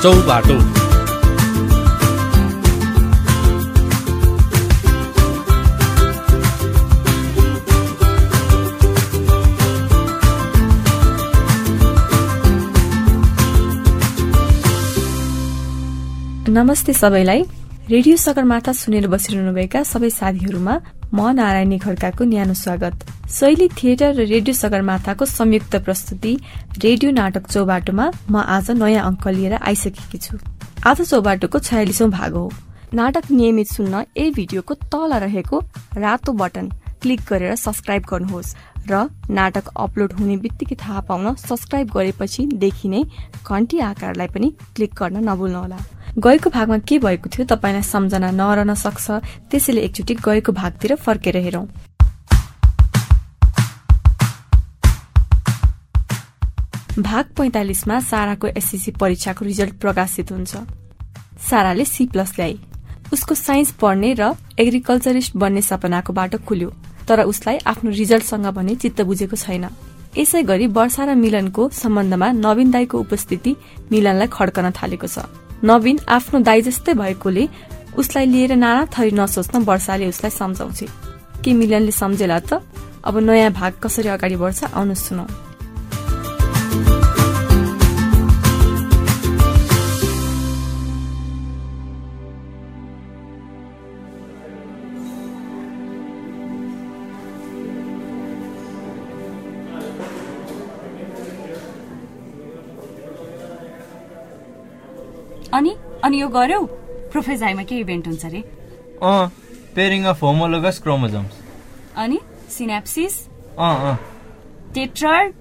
चौबाटो। नमस्ते सबैलाई। रेडियो सगरमाथा सुनेर बसिरहनुभएका सबै साथीहरूमा म नारायणी खड्काको न्यानो स्वागत। शैली थिएटर र रेडियो सगरमाथाको संयुक्त प्रस्तुति रेडियो नाटक चौबाटोमा म आज नयाँ अङ्क लिएर आइसकेकी छु। आज चौबाटोको 46औं भाग हो। नाटक नियमित सुन्न यही भिडियोको तल रहेको रातो बटन क्लिक गरेर सब्स्क्राइब गर्नुहोस् र नाटक अपलोड हुने बित्तिकै थाहा पाउन सब्स्क्राइब गरेपछि देखिने घण्टी आकारलाई पनि क्लिक गर्न नभुल्नुहोला। गएको भागमा के भएको थियो तपाईलाई सम्झना नरहन सक्छ, त्यसैले एकचोटि गएको भागतिर फर्केर हेरौं। भाग 45 मा साराको एसएससी परीक्षाको रिजल्ट प्रकाशित हुन्छ। साराले C+ ल्याई। उसको साइन्स पढ्ने र एग्रिकल्चरिस्ट बन्ने सपनाको बाटो खुल्यो, तर उसलाई आफ्नो रिजल्टसँग भने चित्त बुझेको छैन। यसै गरी वर्षा र मिलनको सम्बन्धमा नवीन दाईको उपस्थिति मिलनलाई खड्कन थालेको छ। नवीन आफ्नो दाई जस्तै भएकोले उसलाई लिएर नाना थरी नसोच्न वर्षाले उसलाई सम्झाउँछ। के मिलनले सम्झेला त? अब नयाँ भाग कसरी अगाडि बढ्छ आउनु सुनौ। अनि यो गर्यौ? प्रोफेजाइमा के इभेन्ट हुन्छ रे? Pairing of homologous chromosomes. अनि सिनाप्सिस? टेट्राड?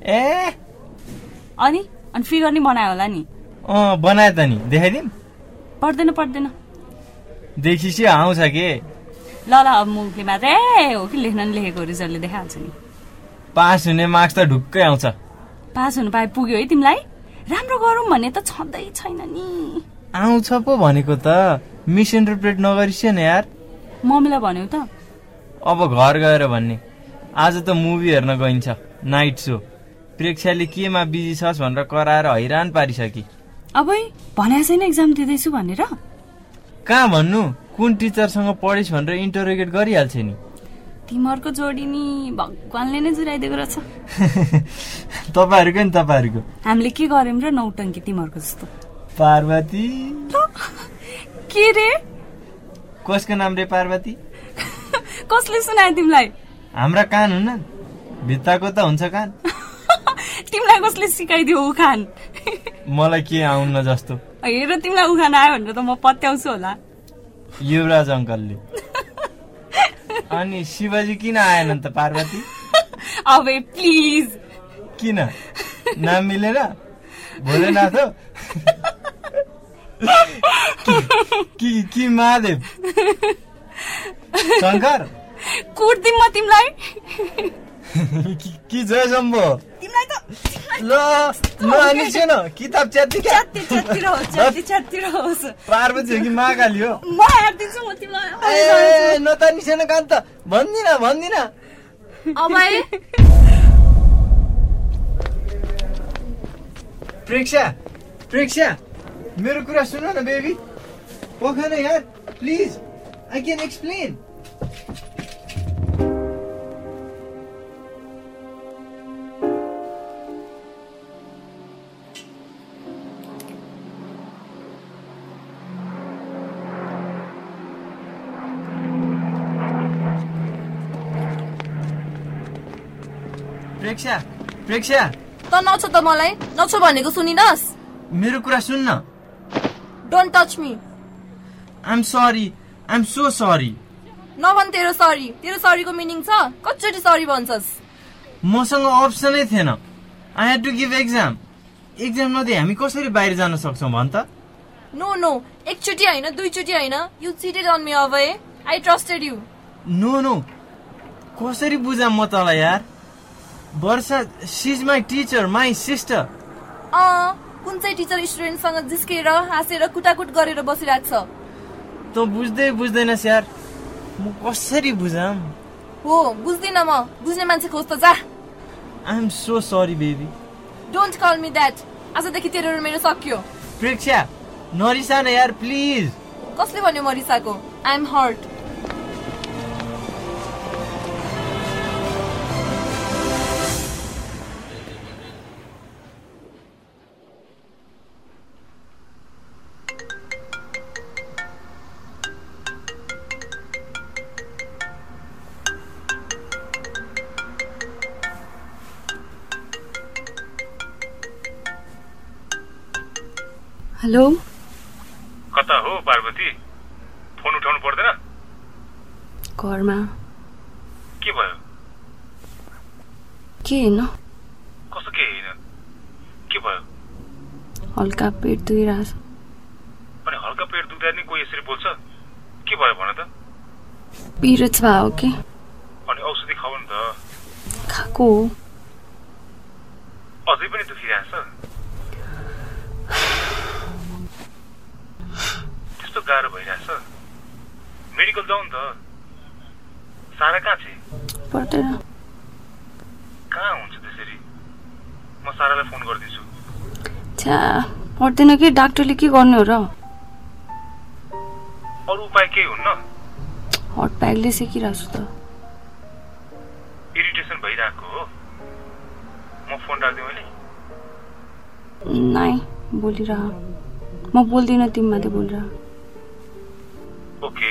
अनि फिगर नि बनायो होला नि? बनाए त नि, देखाइदिम? पर्दैन देखिसी आउँछ के? ल अब मुखले मात्रै हो कि लेख्न नि लेखेको रिजल्टले देखाइहाल्छ नि। पास हुने मार्क्स त ढुक्कै आउँछ। पास हुनु पाए पुग्यो है तिमीलाई? राम्रो गरौँ भन्ने त छँदै छैन नि। आउँछ पो भनेको त, मिसइन्टरप्रेट नगरिस् न यार। मम्मीलाई भन्यौ त? अब घर गएर भन्ने। आज त मुभी हेर्न गइन्छ, नाइट सो। प्रेक्षाले केमा बिजी छस् भनेर कराएर हैरान पारिसकी। अब भने छैन एक्जाम दिँदैछु भनेर? कहाँ भन्नु, कुन टिचरसँग पढिस् भनेर इन्टरोगेट गरिहाल्छ नि। तिमीहरूको जोडी नि भगवानले नै जुराइदिएको रहेछ। तपाईहरूको हामीले के गर्यौं र नौटङ्की तिमीहरूको जस्तो? पार्वती? के रे? कसको नाम रे पार्वती? कसले सुनायो तिमीलाई? हाम्रा कान हुन्न, भित्ताको त हुन्छ कान। तिमीलाई कसले सिकाइदियो उखान? मलाई के आउन्न जस्तो। हेर तिमीलाई उखान आयो भनेर त म पत्याउँछु होला। युवराज अङ्कलले। अनि शिवजी किन आएनन् त पार्वती? अब प्लिज। किन? नाम मिलेर? भोलेनाथ हो कि महादेव? शङ्कर? कुट्दिम म तिमीलाई। कि जय शम्भो? तिमीलाई त ल नआनिसेन, किताब च्यात्तिर होस्। पार्वती हो कि महाकाली हो? म हेर्दिन्छु म तिमीलाई। नतानिसेन कान त, भन्दिन। अब प्रेक्षा मेरो कुरा सुन न बेबी। पोखन यार प्लिज, आई क्यान एक्सप्लेन। प्रेक्षा त नछो त मलाई, नछो भनेको सुनिनस्? मेरो कुरा सुन्न। Don't touch me. I'm so sorry. नभन तेरो सरी। तेरो सरीको मिनिङ छ? कतिचोटि सरी भन्छस्? मसँग अप्सनै थिएन। I had to give exam नदिए हामी कसरी बाहिर जान सक्छौँ भन् त? नो, एकचोटि होइन, दुईचोटि होइन। You cheated on me Abhay. I trusted you. No, कसरी बुझाम म तँलाई यार? Varsha, she is my teacher, my sister. कुन चाहिँ टिचर स्टुडेन्टसँग जिस्केर हाँसेर कुटाकुट गरेर बसिरहेको छ? त बुझ्दैनस् यार, म कसरी बुझाम? हो, बुझ्दिन म। बुझ्ने मान्छे खोज त जा। I am so sorry baby. Don't call me that. आजदेखि तेरो र मेरो सकियो। प्रेक्षा नरिसा न यार प्लिज। कसले भन्यो म रिसाको? I am hurt. हेलो, कता हो पार्वती? फोन उठाउनु पर्दैन? घरमा। के भयो? के हैन। कस्तो के हैन? के भयो? हल्का पेट दुखिरहेछ। अनि हल्का पेट दुख्दा नि कोही यसरी बोल्छ? के भयो भन त? पिरियड्स भयो के? अनि औषधि खाऊ नि त। खाएको हो। अझै पनि दुखिरहेछ? त्यस्तो गाह्रो भइरहेछ? मेडिकल जाऊ नि त। सारा कहाँ छ? पर्दैन। कहाँ हुन्छ त्यसरी? म सारालाई फोन गरिदिन्छु। छ्या, पर्दैन कि डाक्टरले के गर्ने हो र? अरू उपाय केही हुन्न? हट प्याकले सेकिरहेको छु त। इरिटेसन भइरहेको हो? म फोन राख्दिएँ मैले? नाइ, बोलिरह। म बोल्दिनँ, तिमी मात्रै बोलिरह। ओके।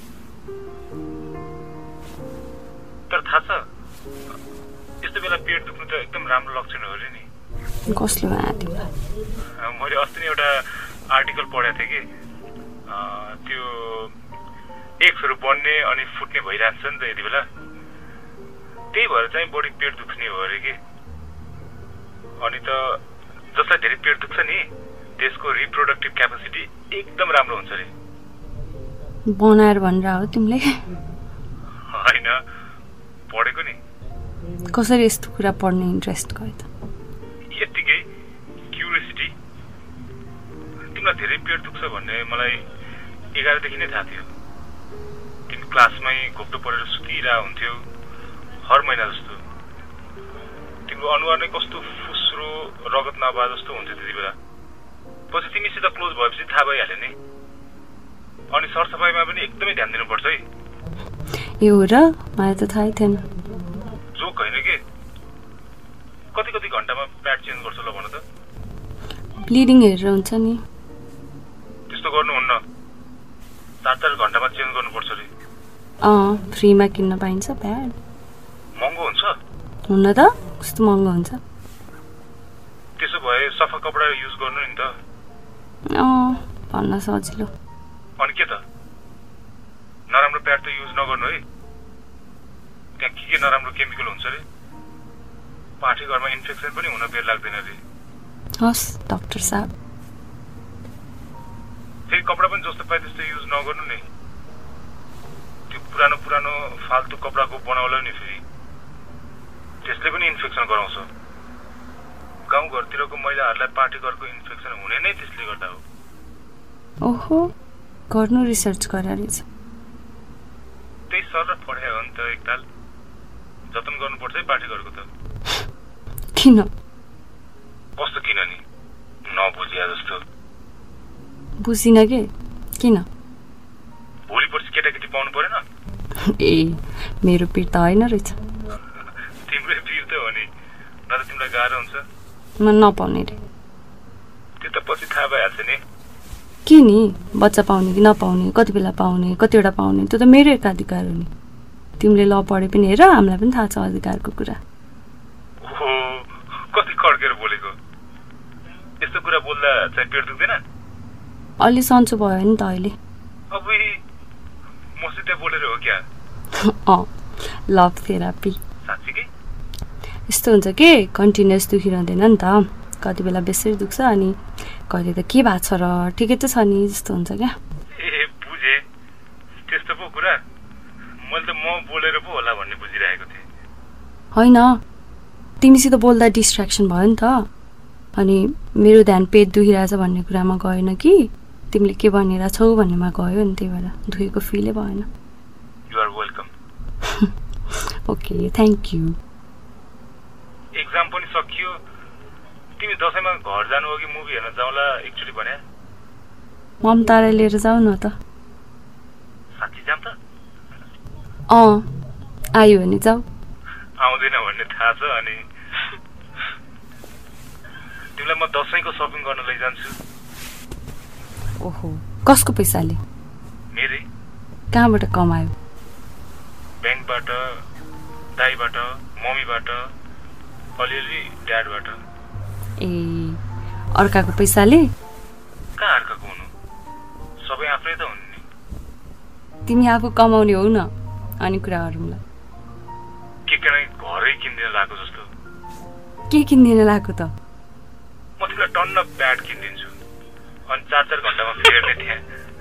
तर थाहा छ, यस्तो बेला पेट दुख्नु त एकदम राम्रो लक्षण हो अरे नि। कसले भन्यो तिमीलाई? मैले अस्ति नै एउटा आर्टिकल पढेको थिएँ कि त्यो एग्सहरू बन्ने अनि फुट्ने भइरहेको छ नि त यति बेला। त्यही भएर चाहिँ बढी पेट दुख्ने हो अरे कि। अनि त जसलाई धेरै पेट दुख्छ नि त्यसको रिप्रोडक्टिभ क्यापेसिटी एकदम राम्रो हुन्छ अरे। बनाएर भनेर हो तिमीले? होइन, पढेको नि। कसरी यस्तो कुरा पढ्ने इन्ट्रेस्ट गयो त? यत्तिकै क्युरियोसिटी। तिमीलाई धेरै पेट दुख्छ भन्ने मलाई 11 देखि नै थाहा थियो। तिमी क्लासमै घोप्टो परेर सुतिरहेको हुन्थ्यौ हर महिना जस्तो। तिम्रो अनुहार नै कस्तो फुस्रो रगत नभए जस्तो हुन्थ्यो त्यति बेला। पछि तिमीसित क्लोज भएपछि थाहा भइहाल्यो नि। अनि सरसफाइमा पनि एकदमै ध्यान दिनुपर्छ है। ए हो र? मलाई त थाहै थिएन। जोक होइन के? कति कति घन्टामा प्याड चेन्ज गर्छ ल भन त? ब्लिडिङ हेरेर हुन्छ नि। त्यस्तो गर्नुहुन्न। 4-4 घन्टामा चेन्ज गर्नुपर्छ अरे। फ्रीमा किन्न पाइन्छ प्याड। महँगो हुन्छ? हुन्न त, कस्तो महँगो हुन्छ। त्यसो भए सफा कपडा युज गर्नु नि त। भन्न सजिलो। अनि के त? नराम्रो प्याड त युज नगर्नु है। त्यहाँ के नराम्रो केमिकल हुन्छ अरे। पाठी घरमा इन्फेक्सन पनि हुन बेर लाग्दैन अरे। हस् डाक्टर साहब। फेरि कपडा पनि जस्तो पाए त्यस्तो युज नगर्नु नि। त्यो पुरानो पुरानो फाल्तु कपडाको बनाउला नि फेरि त्यसले पनि इन्फेक्सन गराउँछ। गाउँघरतिरको महिलाहरूलाई पाठी घरको इन्फेक्सन हुने नै त्यसले गर्दा हो। ओहो, गर्नु रिसर्च गरेर रहेछ। त्यही सर र पढायो हो नि त एकताल। जतन गर्नुपर्छ है पाठी घरको त। किन? कस्तो किन नि? नबुझिया जस्तो। बुझिन के? किन? भोलि पर्सि केटाकेटी पाउनु परेन? ए, मेरो पिर त होइन रहेछ। तिम्रै पिर त हो नि। न त तिमीलाई गाह्रो हुन्छ? म नपाउने रे। त्यो त पछि थाहा भइहाल्छ नि। के नि? बच्चा पाउने कि नपाउने, कति बेला पाउने, कतिवटा पाउने, त्यो त मेरो एकाधिकार हो नि। तिमीले ल पढे पनि हेर, हामीलाई पनि थाहा छ अधिकारको कुरा। ओहो, कति कड्केर बोलेको। यस्तो कुरा बोल्दा चाहिँ पेट दुख्दैन? अलि सन्चो भयो नि त अहिले। अब मसित बोलेर हो क्या? Love therapy. साँच्चीकै? यस्तो हुन्छ के, कन्टिन्युस दुखिरहँदैन नि त। कति बेला बेसरी दुख्छ अनि कहिले त के भएको छ र ठिकै त छ नि जस्तो हुन्छ क्या। ए बुझे, त्यस्तो पो कुरा। मैले त म बोलेर पो होला भन्ने बुझिरहेको थिएँ। होइन, तिमीसित बोल्दा डिस्ट्र्याक्सन भयो नि त। अनि मेरो ध्यान पेट दुखिरहेछ भन्ने कुरामा गएन कि तिमीले के भनिरहेछौ भन्नेमा गयो नि, त्यही भएर दुखेको फिलै भएन। You are welcome. Okay, thank you. Exam पनि सकियो, तिमी दशैंमा घर जानु हो कि मुभी हेर्न जाउँला एकचोटि भने? ममतालाई लिएर जाऊ न त। साँच्ची जाम त? आयो भने जाऊ। आउँदैन भन्ने थाहा छ। अनि तिमीलाई म दशैंको सपिङ गर्न लैजान्छु। ओहो, कसको पैसाले? मेरै। कहाँबाट कमायो? ब्याङ्कबाट, दाइबाट, मम्मीबाट, अलिअलि ड्याडबाट। ए, अर्काको पैसाले? कहाँ अर्काको हुनु, सबै आफ्नै त हुन् नि। तिमी आफू कमाउने हौ न, अनि कुरा गरौँला। के घरै किनिदिन लागेको जस्तो। के किनिदिन लागेको त? म तिमीलाई टन्न प्याड किनिदिन्छु, अनि 4-4 घण्टामा फेर्ने त्यहाँ।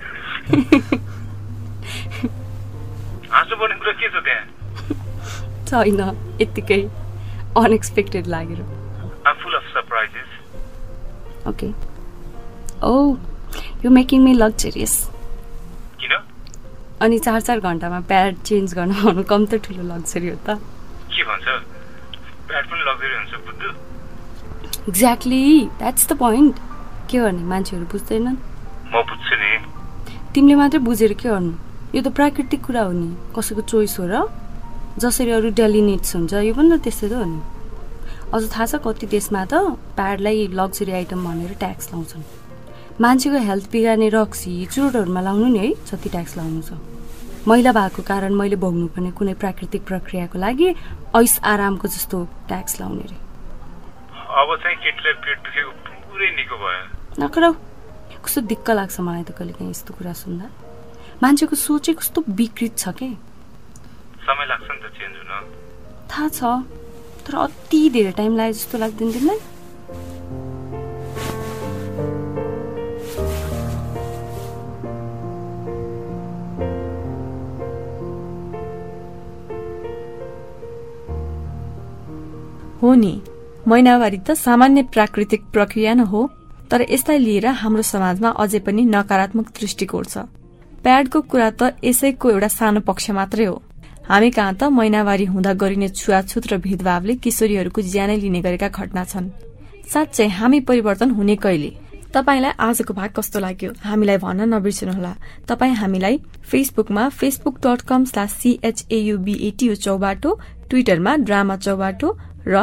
हाँस्नु पर्ने कुरा के छ त्यहाँ? छैन, यत्तिकै अनएक्सपेक्टेड लागेर। I'm full of surprises. Okay. Oh, you're making me luxurious. किन? अनि 4-4 घण्टामा प्याड चेन्ज गर्न भन्नु कम त ठुलो लग्जरी हो त। के भन्छ? प्याड पनि लग्जरी हुन्छ बुद्धु? Exactly, that's the point. के गर्ने, मान्छेहरू बुझ्दैनन्। म बुझ्छु नि। तिमीले मात्रै बुझेर के गर्नु? यो त प्राकृतिक कुरा हो नि, कसैको चोइस हो र। जसरी अरू डेली निड्स हुन्छ, यो पनि त त्यस्तै त हो नि। अझ थाहा छ कति देशमा त प्याडलाई लग्जरी आइटम भनेर ट्याक्स लाउँछन्। मान्छेको हेल्थ बिगार्ने रक्सी चुरोटहरूमा लाउनु नि है, जति ट्याक्स लाउनु छ। मैला भएको कारण मैले भोग्नुपर्ने कुनै प्राकृतिक प्रक्रियाको लागि ऐस आरामको जस्तो ट्याक्स लाउने रे। अब चाहिँ केटीलाई पेट दुखेको पुरै निको भयो। नकराउ, कस्तो दिक्क लाग्छ मलाई त कहिलेकाहीँ यस्तो कुरा सुन्दा। मान्छेको सोचै कस्तो विकृत छ के। समय लाग्छ नि त चेन्ज हुन। थाहा छ, तर अति धेरै टाइम लाग्यो जस्तो लाग्दैन तिमीलाई? हो नि, महिनावारी त सामान्य प्राकृतिक प्रक्रिया न हो, तर यसलाई लिएर हाम्रो समाजमा अझै पनि नकारात्मक दृष्टिकोण छ। प्याडको कुरा त यसैको एउटा सानो पक्ष मात्रै हो। हामी कहाँ त महिनावारी हुँदा गरिने छुवाछुत र भेदभावले किशोरीहरूको ज्यानै लिने गरेका घटना छन्। साँच्चै हामी परिवर्तन हुने कहिले? तपाईलाई आजको भाग कस्तो लाग्यो हामीलाई भन्न नबिर्सनुहोला। तपाई हामीलाई फेसबुकमा facebook.com/CHAUBATU चौबाटो, ट्विटरमा ड्रामा चौबाटो र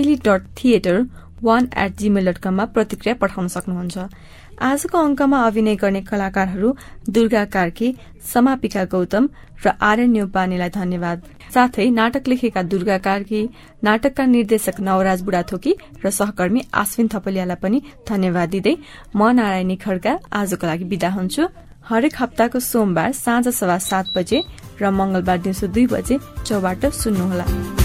शैली.theater1@gmail.com मा प्रतिक्रिया पठाउन सक्नुहुन्छ। आजको अंकमा अभिनय गर्ने कलाकारहरू दुर्गा कार्की, समापिका गौतम र आर्यन न्यौपानेलाई धन्यवाद। साथै नाटक लेखेका दुर्गा कार्की, नाटकका निर्देशक नवराज बुढाथोकी र सहकर्मी आश्विन थपलियालाई पनि धन्यवाद दिँदै म नारायणी खड्का आजको लागि बिदा हुन्छु। हरेक हप्ताको सोमबार साँझ 7:15 बजे र मंगलबार दिउँसो 2 बजे चौबाट सुन्नुहोला।